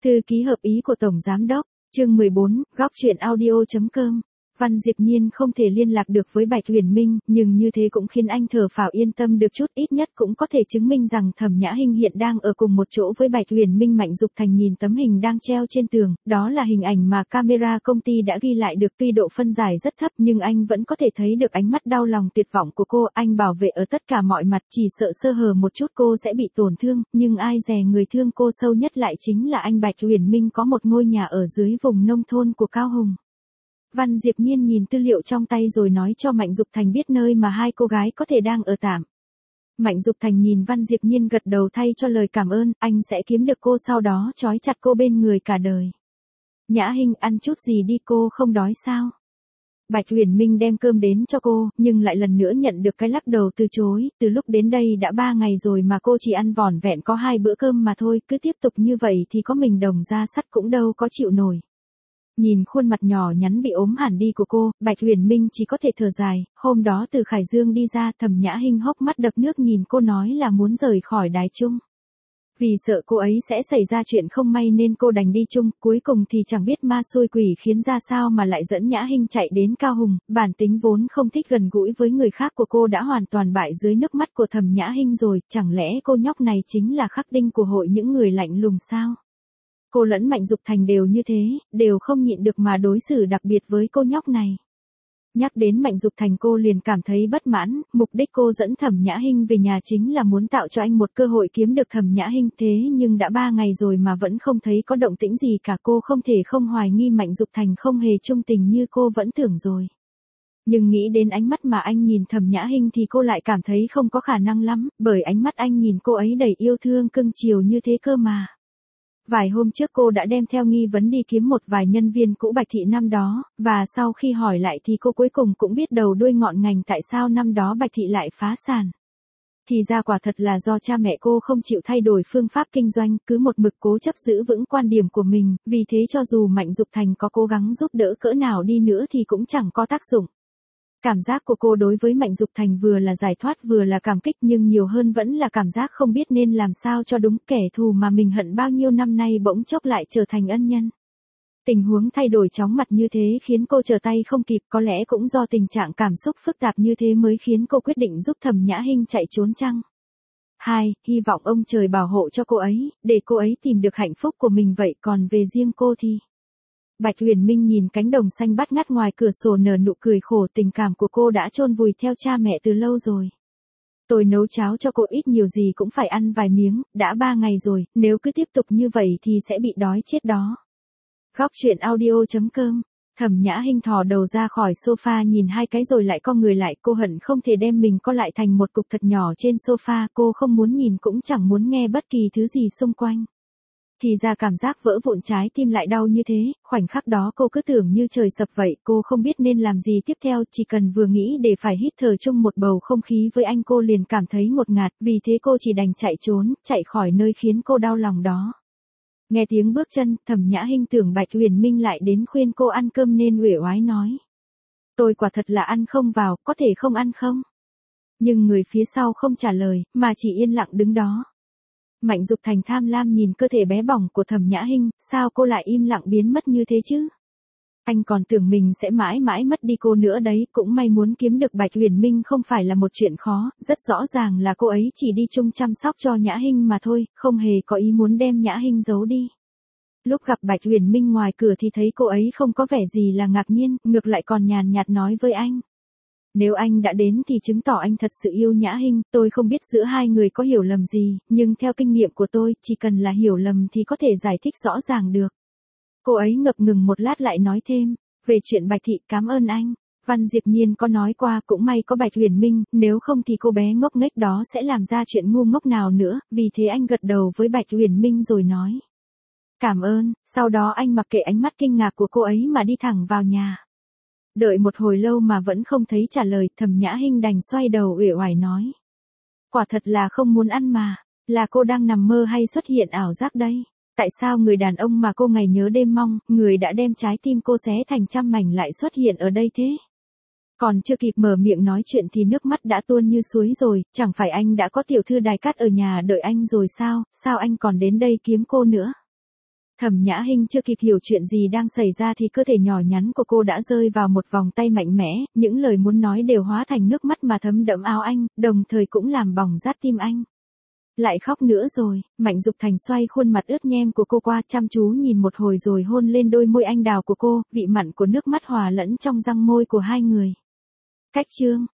Thư ký hợp ý của Tổng Giám đốc, chương 14, góc chuyện audio.com. Văn Diệp Nhiên không thể liên lạc được với Bạch Huyền Minh, nhưng như thế cũng khiến anh thở phào yên tâm được chút, ít nhất cũng có thể chứng minh rằng Thẩm Nhã Hinh hiện đang ở cùng một chỗ với Bạch Huyền Minh. Mạnh Dục Thành nhìn tấm hình đang treo trên tường, đó là hình ảnh mà camera công ty đã ghi lại được, tuy độ phân giải rất thấp nhưng anh vẫn có thể thấy được ánh mắt đau lòng tuyệt vọng của cô. Anh bảo vệ ở tất cả mọi mặt, chỉ sợ sơ hở một chút cô sẽ bị tổn thương, nhưng ai dè người thương cô sâu nhất lại chính là anh. Bạch Huyền Minh có một ngôi nhà ở dưới vùng nông thôn của Cao Hùng. Văn Diệp Nhiên nhìn tư liệu trong tay rồi nói cho Mạnh Dục Thành biết nơi mà hai cô gái có thể đang ở tạm. Mạnh Dục Thành nhìn Văn Diệp Nhiên gật đầu thay cho lời cảm ơn, anh sẽ kiếm được cô, sau đó trói chặt cô bên người cả đời. Nhã Hinh, ăn chút gì đi, cô không đói sao? Bạch Huyền Minh đem cơm đến cho cô, nhưng lại lần nữa nhận được cái lắc đầu từ chối. Từ lúc đến đây đã 3 ngày rồi mà cô chỉ ăn vỏn vẹn có 2 bữa cơm mà thôi, cứ tiếp tục như vậy thì có mình đồng ra sắt cũng đâu có chịu nổi. Nhìn khuôn mặt nhỏ nhắn bị ốm hẳn đi của cô, Bạch Huyền Minh chỉ có thể thở dài. Hôm đó từ Khải Dương đi ra, Thẩm Nhã Hinh hốc mắt đập nước nhìn cô nói là muốn rời khỏi Đài Trung. Vì sợ cô ấy sẽ xảy ra chuyện không may nên cô đành đi chung, cuối cùng thì chẳng biết ma xui quỷ khiến ra sao mà lại dẫn Nhã Hinh chạy đến Cao Hùng. Bản tính vốn không thích gần gũi với người khác của cô đã hoàn toàn bại dưới nước mắt của Thẩm Nhã Hinh rồi, chẳng lẽ cô nhóc này chính là khắc tinh của hội những người lạnh lùng sao? Cô lẫn Mạnh Dục Thành đều như thế, đều không nhịn được mà đối xử đặc biệt với cô nhóc này. Nhắc đến Mạnh Dục Thành cô liền cảm thấy bất mãn, mục đích cô dẫn Thẩm Nhã Hinh về nhà chính là muốn tạo cho anh một cơ hội kiếm được Thẩm Nhã Hinh, thế nhưng đã 3 ngày rồi mà vẫn không thấy có động tĩnh gì cả. Cô không thể không hoài nghi Mạnh Dục Thành không hề trung tình như cô vẫn tưởng rồi. Nhưng nghĩ đến ánh mắt mà anh nhìn Thẩm Nhã Hinh thì cô lại cảm thấy không có khả năng lắm, bởi ánh mắt anh nhìn cô ấy đầy yêu thương cưng chiều như thế cơ mà. Vài hôm trước cô đã đem theo nghi vấn đi kiếm một vài nhân viên cũ Bạch Thị năm đó, và sau khi hỏi lại thì cô cuối cùng cũng biết đầu đuôi ngọn ngành tại sao năm đó Bạch Thị lại phá sản. Thì ra quả thật là do cha mẹ cô không chịu thay đổi phương pháp kinh doanh, cứ một mực cố chấp giữ vững quan điểm của mình, vì thế cho dù Mạnh Dục Thành có cố gắng giúp đỡ cỡ nào đi nữa thì cũng chẳng có tác dụng. Cảm giác của cô đối với Mạnh Dục Thành vừa là giải thoát vừa là cảm kích, nhưng nhiều hơn vẫn là cảm giác không biết nên làm sao cho đúng. Kẻ thù mà mình hận bao nhiêu năm nay bỗng chốc lại trở thành ân nhân. Tình huống thay đổi chóng mặt như thế khiến cô trở tay không kịp, có lẽ cũng do tình trạng cảm xúc phức tạp như thế mới khiến cô quyết định giúp Thẩm Nhã Hinh chạy trốn chăng? 2. Hy vọng ông trời bảo hộ cho cô ấy, để cô ấy tìm được hạnh phúc của mình, vậy còn về riêng cô thì... Bạch Huyền Minh nhìn cánh đồng xanh bát ngát ngoài cửa sổ nở nụ cười khổ, tình cảm của cô đã chôn vùi theo cha mẹ từ lâu rồi. Tôi nấu cháo cho cô, ít nhiều gì cũng phải ăn vài miếng, đã 3 ngày rồi, nếu cứ tiếp tục như vậy thì sẽ bị đói chết đó. Góc chuyện audio.com. Thẩm Nhã Hinh thò đầu ra khỏi sofa nhìn hai cái rồi lại co người lại, cô hận không thể đem mình co lại thành một cục thật nhỏ trên sofa, cô không muốn nhìn cũng chẳng muốn nghe bất kỳ thứ gì xung quanh. Thì ra cảm giác vỡ vụn trái tim lại đau như thế, khoảnh khắc đó cô cứ tưởng như trời sập vậy, cô không biết nên làm gì tiếp theo, chỉ cần vừa nghĩ để phải hít thở chung một bầu không khí với anh cô liền cảm thấy ngột ngạt, vì thế cô chỉ đành chạy trốn, chạy khỏi nơi khiến cô đau lòng đó. Nghe tiếng bước chân, Thẩm Nhã Hinh tưởng Bạch Huyền Minh lại đến khuyên cô ăn cơm nên uể oái nói. Tôi quả thật là ăn không vào, có thể không ăn không? Nhưng người phía sau không trả lời, mà chỉ yên lặng đứng đó. Mạnh Dục Thành tham lam nhìn cơ thể bé bỏng của Thẩm Nhã Hinh, sao cô lại im lặng biến mất như thế chứ? Anh còn tưởng mình sẽ mãi mãi mất đi cô nữa đấy, cũng may muốn kiếm được Bạch Huyền Minh không phải là một chuyện khó, rất rõ ràng là cô ấy chỉ đi chung chăm sóc cho Nhã Hinh mà thôi, không hề có ý muốn đem Nhã Hinh giấu đi. Lúc gặp Bạch Huyền Minh ngoài cửa thì thấy cô ấy không có vẻ gì là ngạc nhiên, ngược lại còn nhàn nhạt nói với anh. Nếu anh đã đến thì chứng tỏ anh thật sự yêu Nhã Hinh, tôi không biết giữa hai người có hiểu lầm gì, nhưng theo kinh nghiệm của tôi, chỉ cần là hiểu lầm thì có thể giải thích rõ ràng được. Cô ấy ngập ngừng một lát lại nói thêm, về chuyện Bạch Thị, cảm ơn anh. Văn Diệp Nhiên có nói qua, cũng may có Bạch Huyền Minh, nếu không thì cô bé ngốc nghếch đó sẽ làm ra chuyện ngu ngốc nào nữa, vì thế anh gật đầu với Bạch Huyền Minh rồi nói. Cảm ơn, sau đó anh mặc kệ ánh mắt kinh ngạc của cô ấy mà đi thẳng vào nhà. Đợi một hồi lâu mà vẫn không thấy trả lời, Thẩm Nhã Hinh đành xoay đầu uể oải nói. Quả thật là không muốn ăn mà, là cô đang nằm mơ hay xuất hiện ảo giác đây? Tại sao người đàn ông mà cô ngày nhớ đêm mong, người đã đem trái tim cô xé thành trăm mảnh lại xuất hiện ở đây thế? Còn chưa kịp mở miệng nói chuyện thì nước mắt đã tuôn như suối rồi, chẳng phải anh đã có tiểu thư Đài Cát ở nhà đợi anh rồi sao anh còn đến đây kiếm cô nữa? Thẩm Nhã Hinh chưa kịp hiểu chuyện gì đang xảy ra thì cơ thể nhỏ nhắn của cô đã rơi vào một vòng tay mạnh mẽ, những lời muốn nói đều hóa thành nước mắt mà thấm đẫm áo anh, đồng thời cũng làm bỏng rát tim anh. Lại khóc nữa rồi, Mạnh Dục Thành xoay khuôn mặt ướt nhem của cô qua, chăm chú nhìn một hồi rồi hôn lên đôi môi anh đào của cô, vị mặn của nước mắt hòa lẫn trong răng môi của hai người. Cách chương